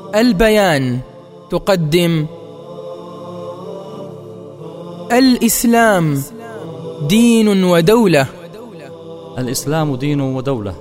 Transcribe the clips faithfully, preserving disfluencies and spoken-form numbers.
البيان تقدم الإسلام دين ودولة. الإسلام دين ودولة.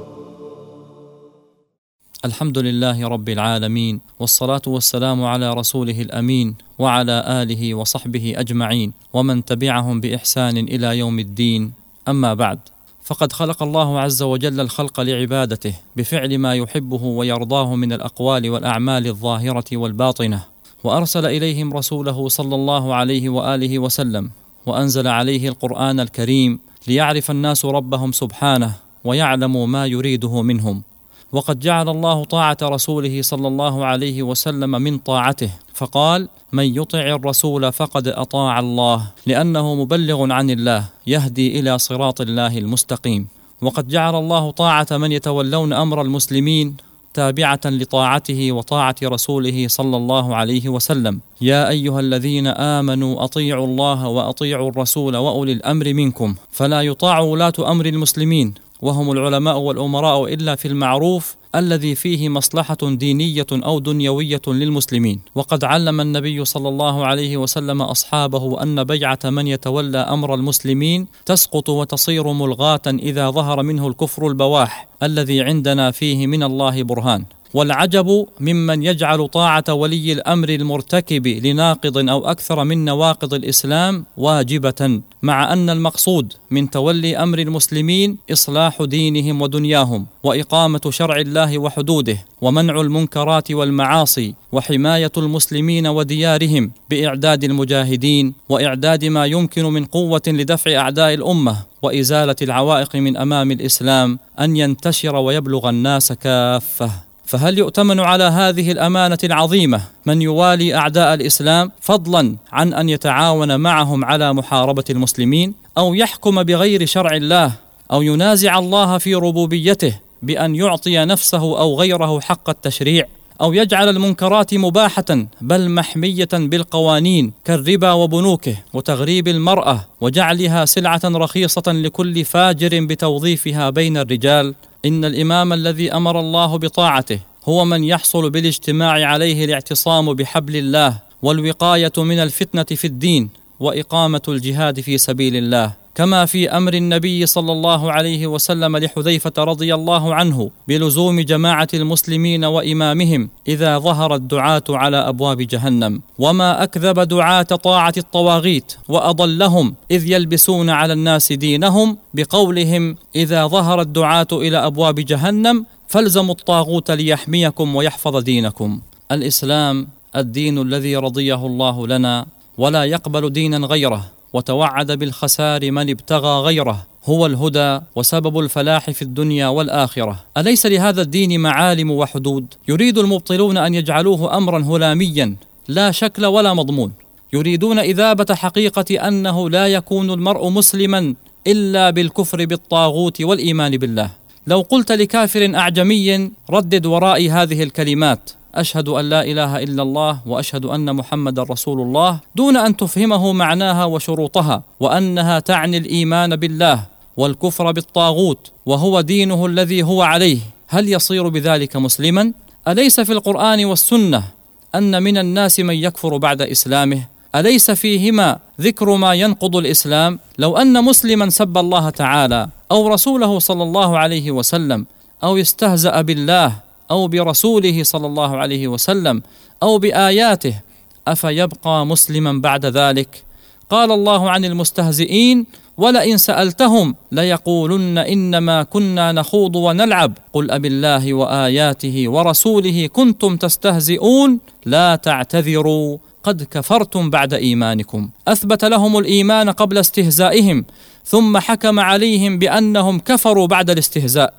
الحمد لله رب العالمين، والصلاة والسلام على رسوله الأمين وعلى آله وصحبه أجمعين ومن تبعهم بإحسان إلى يوم الدين. أما بعد، فقد خلق الله عز وجل الخلق لعبادته بفعل ما يحبه ويرضاه من الأقوال والأعمال الظاهرة والباطنة، وأرسل إليهم رسوله صلى الله عليه وآله وسلم، وأنزل عليه القرآن الكريم ليعرف الناس ربهم سبحانه ويعلموا ما يريده منهم. وقد جعل الله طاعة رسوله صلى الله عليه وسلم من طاعته، فقال: من يطع الرسول فقد أطاع الله، لأنه مبلغ عن الله يهدي إلى صراط الله المستقيم. وقد جعل الله طاعة من يتولون أمر المسلمين تابعة لطاعته وطاعة رسوله صلى الله عليه وسلم. يا أيها الذين آمنوا أطيعوا الله وأطيعوا الرسول وأولي الأمر منكم، فلا يطاع ولاة أمر المسلمين وهم العلماء والأمراء إلا في المعروف الذي فيه مصلحة دينية أو دنيوية للمسلمين. وقد علم النبي صلى الله عليه وسلم أصحابه أن بيعة من يتولى أمر المسلمين تسقط وتصير ملغاة إذا ظهر منه الكفر البواح الذي عندنا فيه من الله برهان. والعجب ممن يجعل طاعة ولي الأمر المرتكب لناقض أو أكثر من نواقض الإسلام واجبة، مع أن المقصود من تولي أمر المسلمين إصلاح دينهم ودنياهم، وإقامة شرع الله وحدوده، ومنع المنكرات والمعاصي، وحماية المسلمين وديارهم بإعداد المجاهدين، وإعداد ما يمكن من قوة لدفع أعداء الأمة، وإزالة العوائق من أمام الإسلام أن ينتشر ويبلغ الناس كافة. فهل يؤتمن على هذه الأمانة العظيمة من يوالي أعداء الإسلام، فضلا عن أن يتعاون معهم على محاربة المسلمين، أو يحكم بغير شرع الله، أو ينازع الله في ربوبيته بأن يعطي نفسه أو غيره حق التشريع، أو يجعل المنكرات مباحة بل محمية بالقوانين كالربا وبنوكه، وتغريب المرأة وجعلها سلعة رخيصة لكل فاجر بتوظيفها بين الرجال؟ إن الإمام الذي أمر الله بطاعته هو من يحصل بالاجتماع عليه الاعتصام بحبل الله، والوقاية من الفتنة في الدين، وإقامة الجهاد في سبيل الله، كما في أمر النبي صلى الله عليه وسلم لحذيفة رضي الله عنه بلزوم جماعة المسلمين وإمامهم إذا ظهر الدعاة على أبواب جهنم. وما أكذب دعاة طاعة الطواغيت وأضلهم إذ يلبسون على الناس دينهم بقولهم: إذا ظهر الدعاة إلى أبواب جهنم فالزموا الطاغوت ليحميكم ويحفظ دينكم. الإسلام الدين الذي رضيه الله لنا، ولا يقبل دينا غيره، وتوعد بالخسار من ابتغى غيره. هو الهدى وسبب الفلاح في الدنيا والآخرة. أليس لهذا الدين معالم وحدود؟ يريد المبطلون أن يجعلوه أمرا هلاميا لا شكل ولا مضمون. يريدون إذابة حقيقة أنه لا يكون المرء مسلما إلا بالكفر بالطاغوت والإيمان بالله. لو قلت لكافر أعجمي: ردد ورائي هذه الكلمات: أشهد أن لا إله إلا الله وأشهد أن محمد رسول الله، دون أن تفهمه معناها وشروطها، وأنها تعني الإيمان بالله والكفر بالطاغوت وهو دينه الذي هو عليه، هل يصير بذلك مسلما؟ أليس في القرآن والسنة أن من الناس من يكفر بعد إسلامه؟ أليس فيهما ذكر ما ينقض الإسلام؟ لو أن مسلما سب الله تعالى أو رسوله صلى الله عليه وسلم، أو استهزأ بالله أو برسوله صلى الله عليه وسلم أو بآياته، أفيبقى مسلما بعد ذلك؟ قال الله عن المستهزئين: ولئن سألتهم ليقولن إنما كنا نخوض ونلعب قل أبالله وآياته ورسوله كنتم تستهزئون لا تعتذروا قد كفرتم بعد إيمانكم. أثبت لهم الإيمان قبل استهزائهم، ثم حكم عليهم بأنهم كفروا بعد الاستهزاء.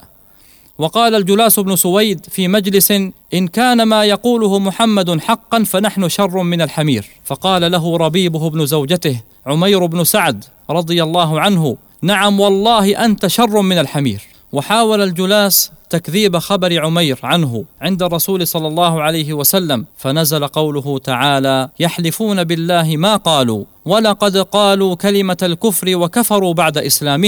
وقال الجلاس بن سويد في مجلس: إن كان ما يقوله محمد حقا فنحن شر من الحمير. فقال له ربيبه بن زوجته عمير بن سعد رضي الله عنه: نعم والله أنت شر من الحمير. وحاول الجلاس تكذيب خبر عمير عنه عند الرسول صلى الله عليه وسلم، فنزل قوله تعالى: يحلفون بالله ما قالوا ولقد قالوا كلمة الكفر وكفروا بعد إسلامهم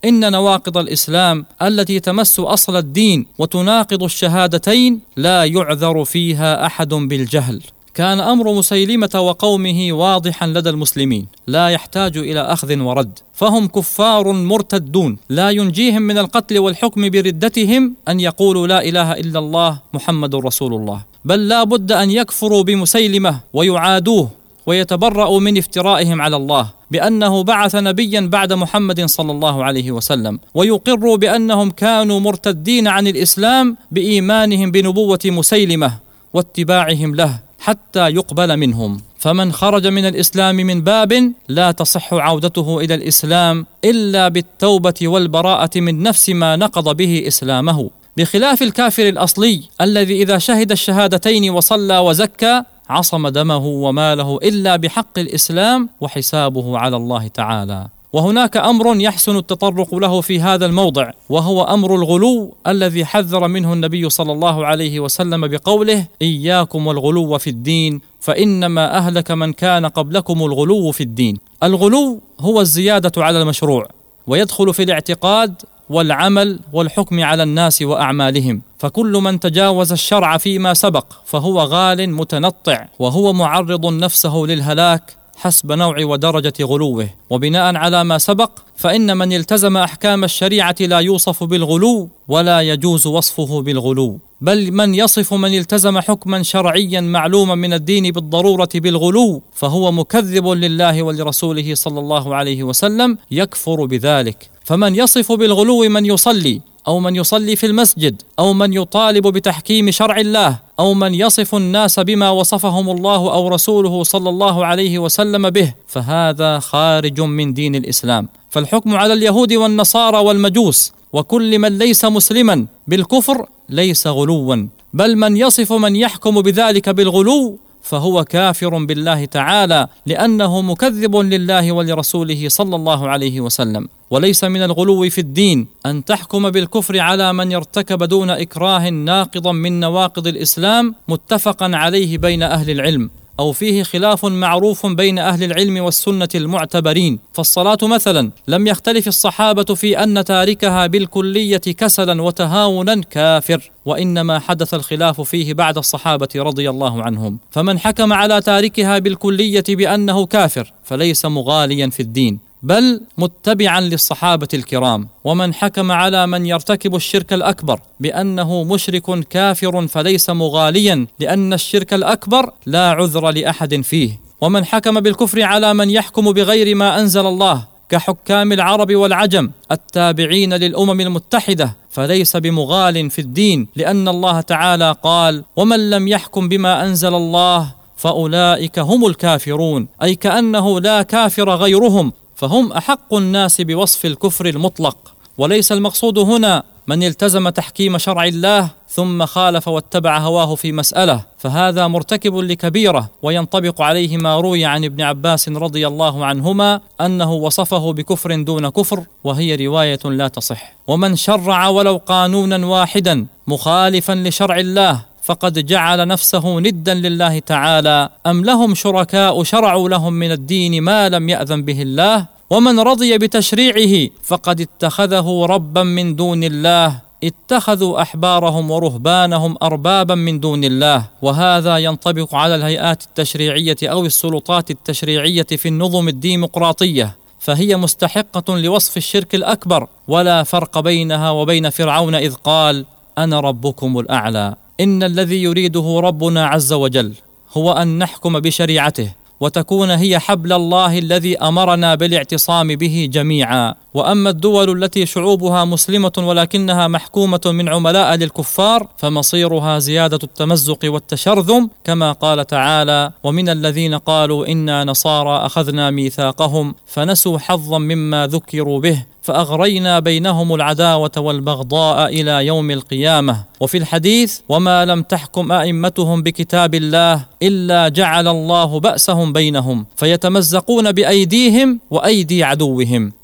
إن نواقض الإسلام التي تمس أصل الدين وتناقض الشهادتين لا يعذر فيها أحد بالجهل. كان أمر مسيلمة وقومه واضحا لدى المسلمين، لا يحتاج إلى أخذ ورد، فهم كفار مرتدون، لا ينجيهم من القتل والحكم بردتهم أن يقولوا لا إله إلا الله محمد رسول الله، بل لا بد أن يكفروا بمسيلمة ويعادوه ويتبرأوا من افترائهم على الله بأنه بعث نبيا بعد محمد صلى الله عليه وسلم، ويقروا بأنهم كانوا مرتدين عن الإسلام بإيمانهم بنبوة مسيلمة واتباعهم له حتى يقبل منهم. فمن خرج من الإسلام من باب لا تصح عودته إلى الإسلام إلا بالتوبة والبراءة من نفس ما نقض به إسلامه، بخلاف الكافر الأصلي الذي إذا شهد الشهادتين وصلى وزكى عصم دمه وماله إلا بحق الإسلام وحسابه على الله تعالى. وهناك أمر يحسن التطرق له في هذا الموضع، وهو أمر الغلو الذي حذر منه النبي صلى الله عليه وسلم بقوله: إياكم والغلو في الدين فإنما أهلك من كان قبلكم الغلو في الدين. الغلو هو الزيادة على المشروع، ويدخل في الاعتقاد والعمل والحكم على الناس وأعمالهم، فكل من تجاوز الشرع فيما سبق فهو غال متنطع، وهو معرض نفسه للهلاك حسب نوع ودرجة غلوه. وبناء على ما سبق فإن من التزم أحكام الشريعة لا يوصف بالغلو ولا يجوز وصفه بالغلو، بل من يصف من التزم حكما شرعيا معلوما من الدين بالضرورة بالغلو فهو مكذب لله ولرسوله صلى الله عليه وسلم يكفر بذلك. فمن يصف بالغلو من يصلي أو من يصلي في المسجد أو من يطالب بتحكيم شرع الله أو من يصف الناس بما وصفهم الله أو رسوله صلى الله عليه وسلم به فهذا خارج من دين الإسلام. فالحكم على اليهود والنصارى والمجوس وكل من ليس مسلما بالكفر ليس غلوا، بل من يصف من يحكم بذلك بالغلو فهو كافر بالله تعالى، لأنه مكذب لله ولرسوله صلى الله عليه وسلم. وليس من الغلو في الدين أن تحكم بالكفر على من ارتكب دون إكراه ناقضا من نواقض الإسلام متفقا عليه بين أهل العلم، أو فيه خلاف معروف بين أهل العلم والسنة المعتبرين. فالصلاة مثلا لم يختلف الصحابة في أن تاركها بالكلية كسلا وتهاونا كافر، وإنما حدث الخلاف فيه بعد الصحابة رضي الله عنهم. فمن حكم على تاركها بالكلية بأنه كافر فليس مغاليا في الدين بل متبعا للصحابة الكرام. ومن حكم على من يرتكب الشرك الأكبر بأنه مشرك كافر فليس مغاليا، لأن الشرك الأكبر لا عذر لأحد فيه. ومن حكم بالكفر على من يحكم بغير ما أنزل الله كحكام العرب والعجم التابعين للأمم المتحدة فليس بمغال في الدين، لأن الله تعالى قال: ومن لم يحكم بما أنزل الله فأولئك هم الكافرون، أي كأنه لا كافر غيرهم، فهم أحق الناس بوصف الكفر المطلق. وليس المقصود هنا من التزم تحكيم شرع الله ثم خالف واتبع هواه في مسألة، فهذا مرتكب لكبيرة، وينطبق عليه ما روي عن ابن عباس رضي الله عنهما أنه وصفه بكفر دون كفر، وهي رواية لا تصح. ومن شرع ولو قانونا واحدا مخالفا لشرع الله فقد جعل نفسه ندا لله تعالى، أم لهم شركاء شرعوا لهم من الدين ما لم يأذن به الله. ومن رضي بتشريعه فقد اتخذه ربا من دون الله، اتخذوا أحبارهم ورهبانهم أربابا من دون الله. وهذا ينطبق على الهيئات التشريعية أو السلطات التشريعية في النظم الديمقراطية، فهي مستحقة لوصف الشرك الأكبر، ولا فرق بينها وبين فرعون إذ قال: أنا ربكم الأعلى. إن الذي يريده ربنا عز وجل هو أن نحكم بشريعته وتكون هي حبل الله الذي أمرنا بالاعتصام به جميعا. وأما الدول التي شعوبها مسلمة ولكنها محكومة من عملاء للكفار فمصيرها زيادة التمزق والتشرذم، كما قال تعالى: ومن الذين قالوا إنا نصارى أخذنا ميثاقهم فنسوا حظا مما ذكروا به فأغرينا بينهم العداوة والبغضاء إلى يوم القيامة. وفي الحديث: وما لم تحكم أئمتهم بكتاب الله إلا جعل الله بأسهم بينهم فيتمزقون بأيديهم وأيدي عدوهم.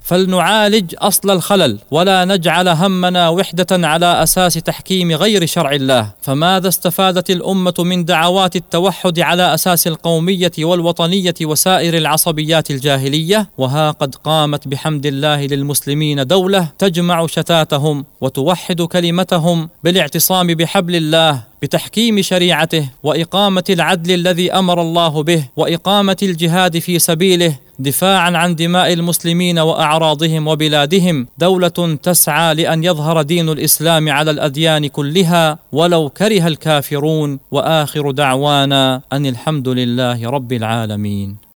فلنعالج أصل الخلل ولا نجعل همنا وحدة على أساس تحكيم غير شرع الله. فماذا استفادت الأمة من دعوات التوحد على أساس القومية والوطنية وسائر العصبيات الجاهلية؟ وها قد قامت بحمد الله للمسلمين دولة تجمع شتاتهم وتوحد كلمتهم بالاعتصام بحبل الله، بتحكيم شريعته وإقامة العدل الذي أمر الله به، وإقامة الجهاد في سبيله دفاعا عن دماء المسلمين وأعراضهم وبلادهم. دولة تسعى لأن يظهر دين الإسلام على الأديان كلها ولو كره الكافرون. وآخر دعوانا أن الحمد لله رب العالمين.